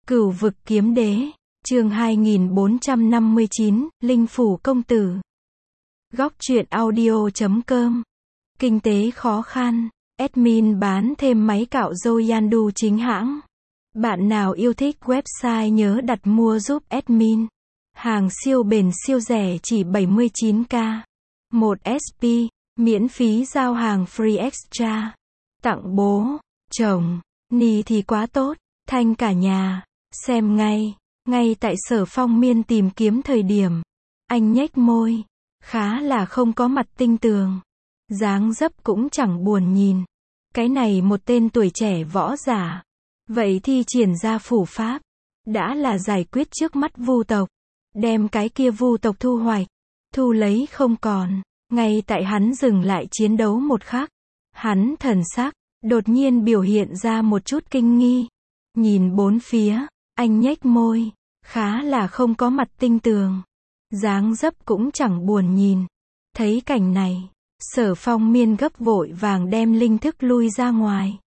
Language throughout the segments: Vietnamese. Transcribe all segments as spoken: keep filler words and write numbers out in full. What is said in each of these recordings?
Cửu vực kiếm đế, chương hai nghìn bốn trăm năm mươi chín, Linh phủ công tử. Góc truyện audio chấm com. Kinh tế khó khăn, admin bán thêm máy cạo râu Yandu chính hãng. Bạn nào yêu thích website nhớ đặt mua giúp admin. Hàng siêu bền siêu rẻ chỉ bảy mươi chín k. một ét pê, miễn phí giao hàng free extra. Tặng bố, chồng, ni thì quá tốt, thanh cả nhà. Xem ngay, ngay tại Sở Phong Miên tìm kiếm thời điểm. Anh nhếch môi, khá là không có mặt tinh tường. Dáng dấp cũng chẳng buồn nhìn. Cái này một tên tuổi trẻ võ giả. Vậy thi triển ra phủ pháp. Đã là giải quyết trước mắt vu tộc. Đem cái kia vu tộc thu hoạch. Thu lấy không còn. Ngay tại hắn dừng lại chiến đấu một khắc. Hắn thần sắc, đột nhiên biểu hiện ra một chút kinh nghi. Nhìn bốn phía. Anh nhếch môi, khá là không có mặt tinh tường. Dáng dấp cũng chẳng buồn nhìn. Thấy cảnh này, Sở Phong Miên gấp vội vàng đem linh thức lui ra ngoài.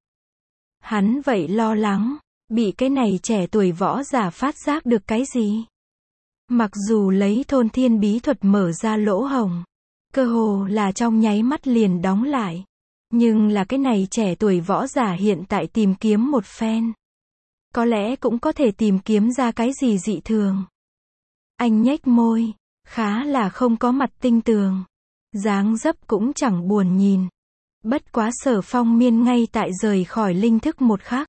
Hắn vậy lo lắng, bị cái này trẻ tuổi võ giả phát giác được cái gì. Mặc dù lấy thôn thiên bí thuật mở ra lỗ hổng, cơ hồ là trong nháy mắt liền đóng lại. Nhưng là cái này trẻ tuổi võ giả hiện tại tìm kiếm một phen. Có lẽ cũng có thể tìm kiếm ra cái gì dị thường. Anh nhếch môi, khá là không có mặt tinh tường. Dáng dấp cũng chẳng buồn nhìn. Bất quá Sở Phong Miên ngay tại rời khỏi linh thức một khắc.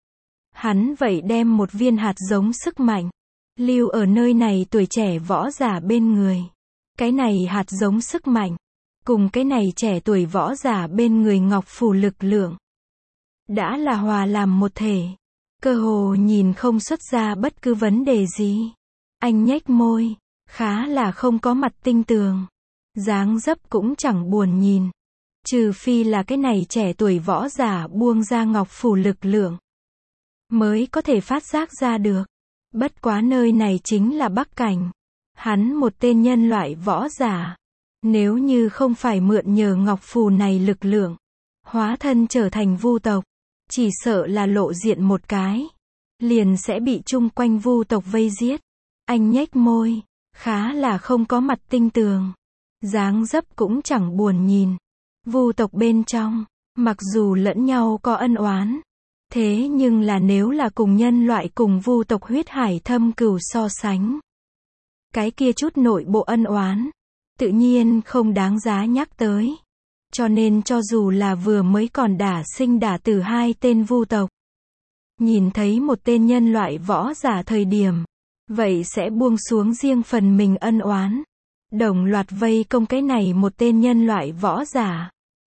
Hắn vậy đem một viên hạt giống sức mạnh, lưu ở nơi này tuổi trẻ võ giả bên người. Cái này hạt giống sức mạnh, cùng cái này trẻ tuổi võ giả bên người ngọc phủ lực lượng. Đã là hòa làm một thể. Cơ hồ nhìn không xuất ra bất cứ vấn đề gì. Anh nhếch môi, khá là không có mặt tinh tường. Dáng dấp cũng chẳng buồn nhìn. Trừ phi là cái này trẻ tuổi võ giả buông ra ngọc phủ lực lượng. Mới có thể phát giác ra được. Bất quá nơi này chính là Bắc Cảnh. Hắn một tên nhân loại võ giả. Nếu như không phải mượn nhờ ngọc phù này lực lượng. Hóa thân trở thành vu tộc. Chỉ sợ là lộ diện một cái. Liền sẽ bị chung quanh vu tộc vây giết. Anh nhếch môi. Khá là không có mặt tinh tường. Dáng dấp cũng chẳng buồn nhìn. Vu tộc bên trong. Mặc dù lẫn nhau có ân oán. Thế nhưng là nếu là cùng nhân loại cùng vu tộc huyết hải thâm cừu so sánh. Cái kia chút nội bộ ân oán. Tự nhiên không đáng giá nhắc tới. Cho nên cho dù là vừa mới còn đả sinh đả tử hai tên vu tộc. Nhìn thấy một tên nhân loại võ giả thời điểm. Vậy sẽ buông xuống riêng phần mình ân oán. Đồng loạt vây công cái này một tên nhân loại võ giả.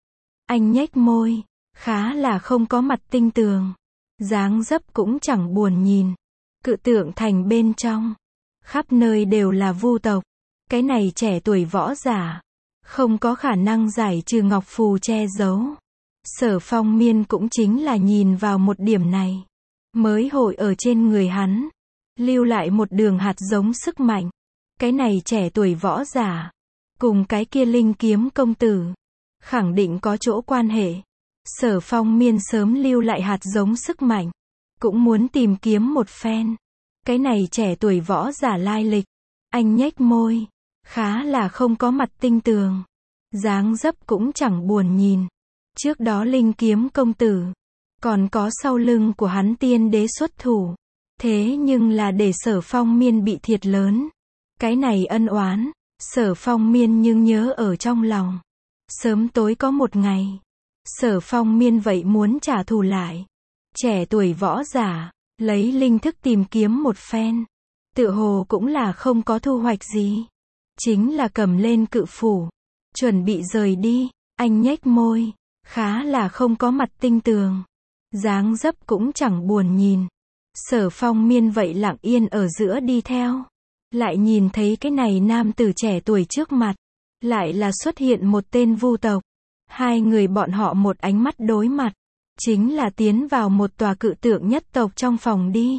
Anh nhếch môi. Khá là không có mặt tinh tường. Dáng dấp cũng chẳng buồn nhìn. Cự tượng thành bên trong. Khắp nơi đều là vu tộc. Cái này trẻ tuổi võ giả. Không có khả năng giải trừ ngọc phù che giấu. Sở Phong Miên cũng chính là nhìn vào một điểm này. Mới hội ở trên người hắn. Lưu lại một đường hạt giống sức mạnh. Cái này trẻ tuổi võ giả. Cùng cái kia linh kiếm công tử. Khẳng định có chỗ quan hệ. Sở Phong Miên sớm lưu lại hạt giống sức mạnh. Cũng muốn tìm kiếm một phen. Cái này trẻ tuổi võ giả lai lịch. Anh nhếch môi. Khá là không có mặt tinh tường. Dáng dấp cũng chẳng buồn nhìn. Trước đó linh kiếm công tử. Còn có sau lưng của hắn tiên đế xuất thủ. Thế nhưng là để Sở Phong Miên bị thiệt lớn. Cái này ân oán. Sở Phong Miên nhưng nhớ ở trong lòng. Sớm tối có một ngày. Sở Phong Miên vậy muốn trả thù lại. Trẻ tuổi võ giả. Lấy linh thức tìm kiếm một phen. Tự hồ cũng là không có thu hoạch gì. Chính là cầm lên cự phủ. Chuẩn bị rời đi. Anh nhếch môi. Khá là không có mặt tinh tường. Dáng dấp cũng chẳng buồn nhìn. Sở Phong Miên vậy lặng yên ở giữa đi theo. Lại nhìn thấy cái này nam tử trẻ tuổi trước mặt. Lại là xuất hiện một tên vu tộc. Hai người bọn họ một ánh mắt đối mặt. Chính là tiến vào một tòa cự tượng nhất tộc trong phòng đi.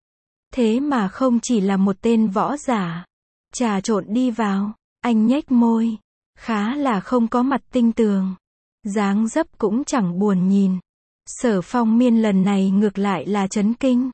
Thế mà không chỉ là một tên võ giả. Trà trộn đi vào. Anh nhếch môi. Khá là không có mặt tinh tường. Dáng dấp cũng chẳng buồn nhìn. Sở Phong Miên lần này ngược lại là chấn kinh.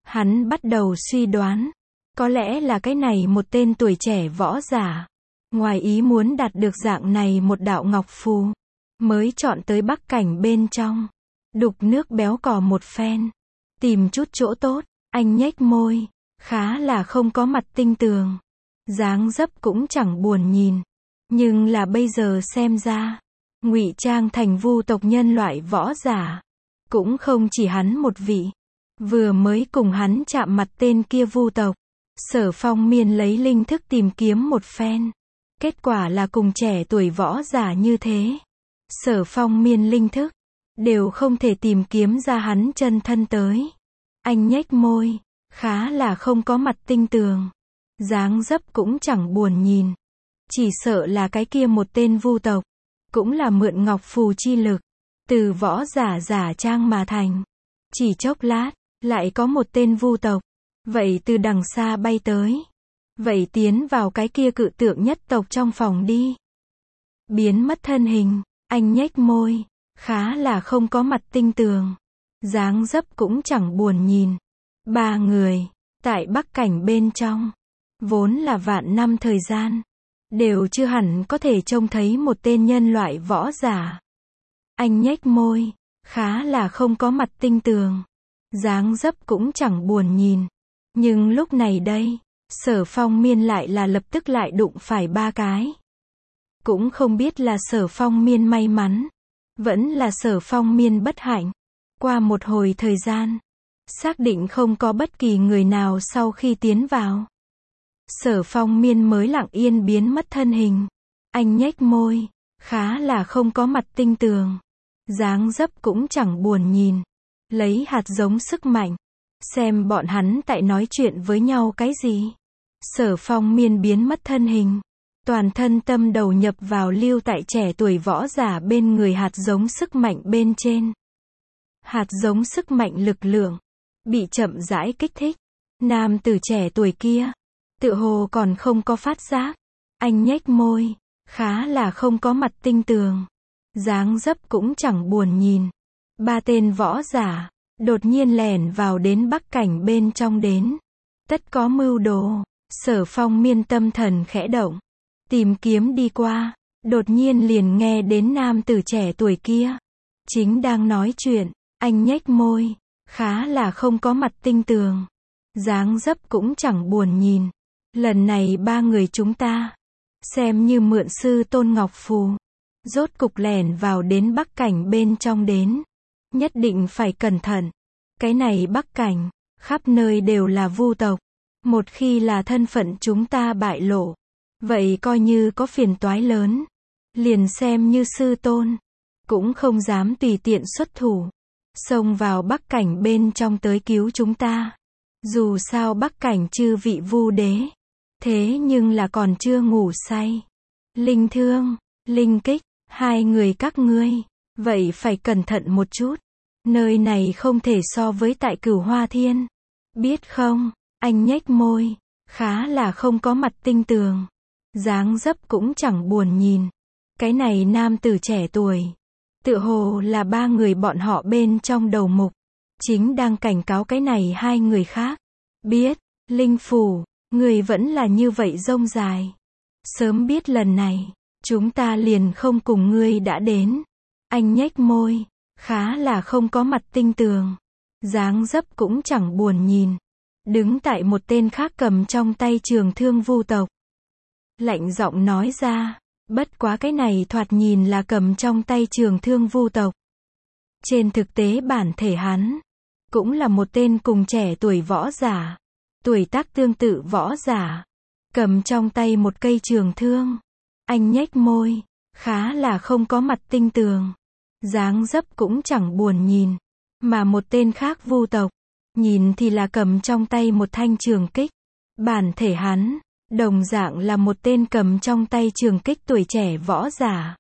Hắn bắt đầu suy đoán, có lẽ là cái này một tên tuổi trẻ võ giả, ngoài ý muốn đạt được dạng này một đạo ngọc phù, mới chọn tới Bắc Cảnh bên trong, đục nước béo cò một phen, tìm chút chỗ tốt. Anh nhếch môi, khá là không có mặt tinh tường, dáng dấp cũng chẳng buồn nhìn, nhưng là bây giờ xem ra, ngụy trang thành vu tộc nhân loại võ giả, cũng không chỉ hắn một vị. Vừa mới cùng hắn chạm mặt tên kia vu tộc, Sở Phong Miên lấy linh thức tìm kiếm một phen, kết quả là cùng trẻ tuổi võ giả như thế, Sở Phong Miên linh thức đều không thể tìm kiếm ra hắn chân thân tới. Anh nhếch môi, khá là không có mặt tinh tường, dáng dấp cũng chẳng buồn nhìn, chỉ sợ là cái kia một tên vu tộc, cũng là mượn ngọc phù chi lực, từ võ giả giả trang mà thành. Chỉ chốc lát, lại có một tên vu tộc, vậy từ đằng xa bay tới, vậy tiến vào cái kia cự tượng nhất tộc trong phòng đi. Biến mất thân hình, anh nhếch môi, khá là không có mặt tinh tường, dáng dấp cũng chẳng buồn nhìn. Ba người, tại Bắc Cảnh bên trong, vốn là vạn năm thời gian, đều chưa hẳn có thể trông thấy một tên nhân loại võ giả. Anh nhếch môi, khá là không có mặt tinh tường, dáng dấp cũng chẳng buồn nhìn. Nhưng lúc này đây, Sở Phong Miên lại là lập tức lại đụng phải ba cái. Cũng không biết là Sở Phong Miên may mắn, vẫn là Sở Phong Miên bất hạnh. Qua một hồi thời gian, xác định không có bất kỳ người nào sau khi tiến vào, Sở Phong Miên mới lặng yên biến mất thân hình. Anh nhếch môi, khá là không có mặt tinh tường, dáng dấp cũng chẳng buồn nhìn. Lấy hạt giống sức mạnh, xem bọn hắn tại nói chuyện với nhau cái gì. Sở Phong Miên biến mất thân hình, toàn thân tâm đầu nhập vào lưu tại trẻ tuổi võ giả bên người hạt giống sức mạnh bên trên. Hạt giống sức mạnh lực lượng bị chậm rãi kích thích. Nam tử trẻ tuổi kia tựa hồ còn không có phát giác. Anh nhếch môi, khá là không có mặt tinh tường, dáng dấp cũng chẳng buồn nhìn. Ba tên võ giả đột nhiên lẻn vào đến Bắc Cảnh bên trong đến. Tất có mưu đồ. Sở Phong Miên tâm thần khẽ động, tìm kiếm đi qua, đột nhiên liền nghe đến nam tử trẻ tuổi kia chính đang nói chuyện. Anh nhếch môi, khá là không có mặt tinh tường, dáng dấp cũng chẳng buồn nhìn. Lần này ba người chúng ta xem như mượn sư tôn ngọc phù, rốt cục lẻn vào đến Bắc Cảnh bên trong đến, nhất định phải cẩn thận. Cái này Bắc Cảnh khắp nơi đều là vu tộc, một khi là thân phận chúng ta bại lộ, vậy coi như có phiền toái lớn. Liền xem như sư tôn cũng không dám tùy tiện xuất thủ, xông vào Bắc Cảnh bên trong tới cứu chúng ta. Dù sao Bắc Cảnh chư vị vu đế, thế nhưng là còn chưa ngủ say. Linh Thương, Linh Kích, hai người các ngươi, vậy phải cẩn thận một chút. Nơi này không thể so với tại Cửu Hoa Thiên, biết không? Anh nhếch môi, khá là không có mặt tinh tường, dáng dấp cũng chẳng buồn nhìn. Cái này nam tử trẻ tuổi, tựa hồ là ba người bọn họ bên trong đầu mục, chính đang cảnh cáo cái này hai người khác. Biết, Linh Phủ, người vẫn là như vậy rông dài. Sớm biết lần này, chúng ta liền không cùng ngươi đã đến. Anh nhếch môi, khá là không có mặt tinh tường, dáng dấp cũng chẳng buồn nhìn. Đứng tại một tên khác cầm trong tay trường thương vu tộc, lạnh giọng nói ra, bất quá cái này thoạt nhìn là cầm trong tay trường thương vu tộc. Trên thực tế bản thể hắn, cũng là một tên cùng trẻ tuổi võ giả, tuổi tác tương tự võ giả, cầm trong tay một cây trường thương. Anh nhếch môi, khá là không có mặt tinh tường, dáng dấp cũng chẳng buồn nhìn. Mà một tên khác vu tộc, nhìn thì là cầm trong tay một thanh trường kích. Bản thể hắn, đồng dạng là một tên cầm trong tay trường kích tuổi trẻ võ giả.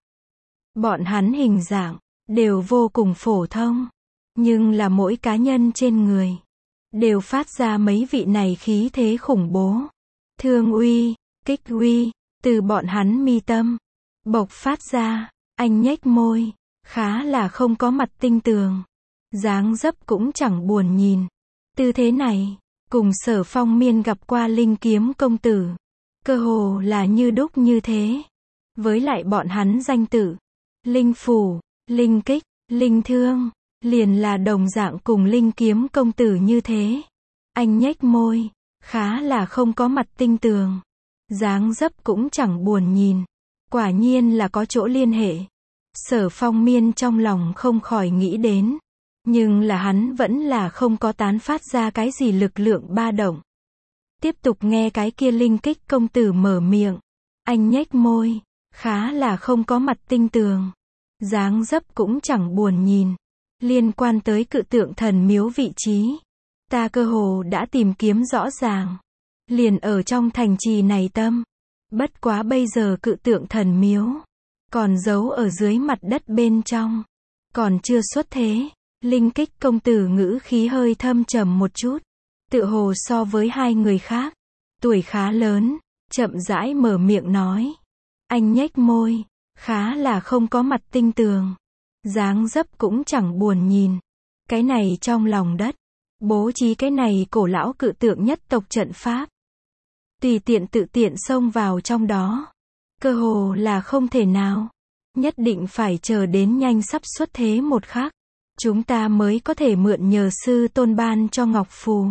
Bọn hắn hình dạng, đều vô cùng phổ thông, nhưng là mỗi cá nhân trên người, đều phát ra mấy vị này khí thế khủng bố. Thương uy, kích uy, từ bọn hắn mi tâm, bộc phát ra. Anh nhếch môi, khá là không có mặt tinh tường, dáng dấp cũng chẳng buồn nhìn. Tư thế này, cùng Sở Phong Miên gặp qua Linh Kiếm công tử. Cơ hồ là như đúc như thế. Với lại bọn hắn danh tự, Linh Phủ, Linh Kích, Linh Thương, liền là đồng dạng cùng Linh Kiếm công tử như thế. Anh nhếch môi, khá là không có mặt tinh tường. Dáng dấp cũng chẳng buồn nhìn. Quả nhiên là có chỗ liên hệ. Sở Phong Miên trong lòng không khỏi nghĩ đến. Nhưng là hắn vẫn là không có tán phát ra cái gì lực lượng ba động. Tiếp tục nghe cái kia Linh Kích công tử mở miệng. Anh nhếch môi, khá là không có mặt tinh tường. Dáng dấp cũng chẳng buồn nhìn. Liên quan tới cự tượng thần miếu vị trí, ta cơ hồ đã tìm kiếm rõ ràng. Liền ở trong thành trì này tâm. Bất quá bây giờ cự tượng thần miếu còn giấu ở dưới mặt đất bên trong. Còn chưa xuất thế. Linh Kích công tử ngữ khí hơi thâm trầm một chút. Tự hồ so với hai người khác. Tuổi khá lớn. Chậm rãi mở miệng nói. Anh nhếch môi. Khá là không có mặt tinh tường. Dáng dấp cũng chẳng buồn nhìn. Cái này trong lòng đất. Bố trí cái này cổ lão cự tượng nhất tộc trận pháp. Tùy tiện tự tiện xông vào trong đó. Cơ hồ là không thể nào. Nhất định phải chờ đến nhanh sắp xuất thế một khắc. Chúng ta mới có thể mượn nhờ sư tôn ban cho ngọc phù.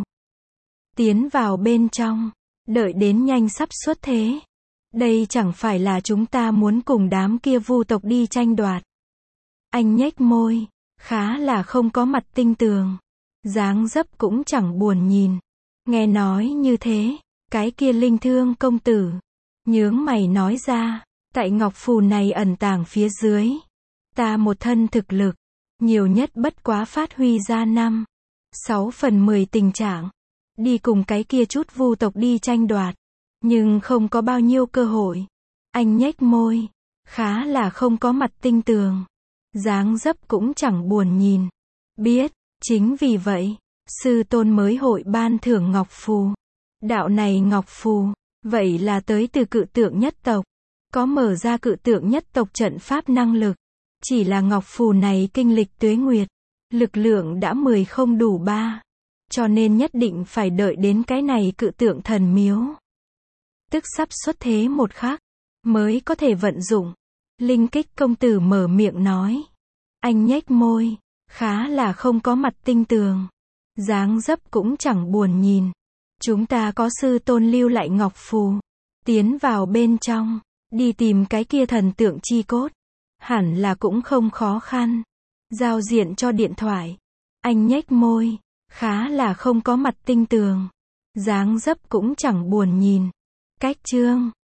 Tiến vào bên trong. Đợi đến nhanh sắp xuất thế. Đây chẳng phải là chúng ta muốn cùng đám kia vu tộc đi tranh đoạt. Anh nhếch môi. Khá là không có mặt tinh tường. Dáng dấp cũng chẳng buồn nhìn. Nghe nói như thế. Cái kia Linh Thương công tử. Nhướng mày nói ra. Tại ngọc phù này ẩn tàng phía dưới. Ta một thân thực lực. Nhiều nhất bất quá phát huy ra năm. Sáu phần mười tình trạng. Đi cùng cái kia chút vu tộc đi tranh đoạt. Nhưng không có bao nhiêu cơ hội. Anh nhếch môi. Khá là không có mặt tinh tường. Dáng dấp cũng chẳng buồn nhìn. Biết. Chính vì vậy. Sư tôn mới hội ban thưởng ngọc phù. Đạo này ngọc phù. Vậy là tới từ cự tượng nhất tộc. Có mở ra cự tượng nhất tộc trận pháp năng lực. Chỉ là ngọc phù này kinh lịch tuế nguyệt. Lực lượng đã mười không đủ ba. Cho nên nhất định phải đợi đến cái này cự tượng thần miếu. Tức sắp xuất thế một khắc. Mới có thể vận dụng. Linh Kích công tử mở miệng nói. Anh nhếch môi. Khá là không có mặt tinh tường. Dáng dấp cũng chẳng buồn nhìn. Chúng ta có sư tôn lưu lại ngọc phù. Tiến vào bên trong. Đi tìm cái kia thần tượng chi cốt. Hẳn là cũng không khó khăn. Giao diện cho điện thoại. Anh nhếch môi. Khá là không có mặt tinh tường. Dáng dấp cũng chẳng buồn nhìn. Cách chương.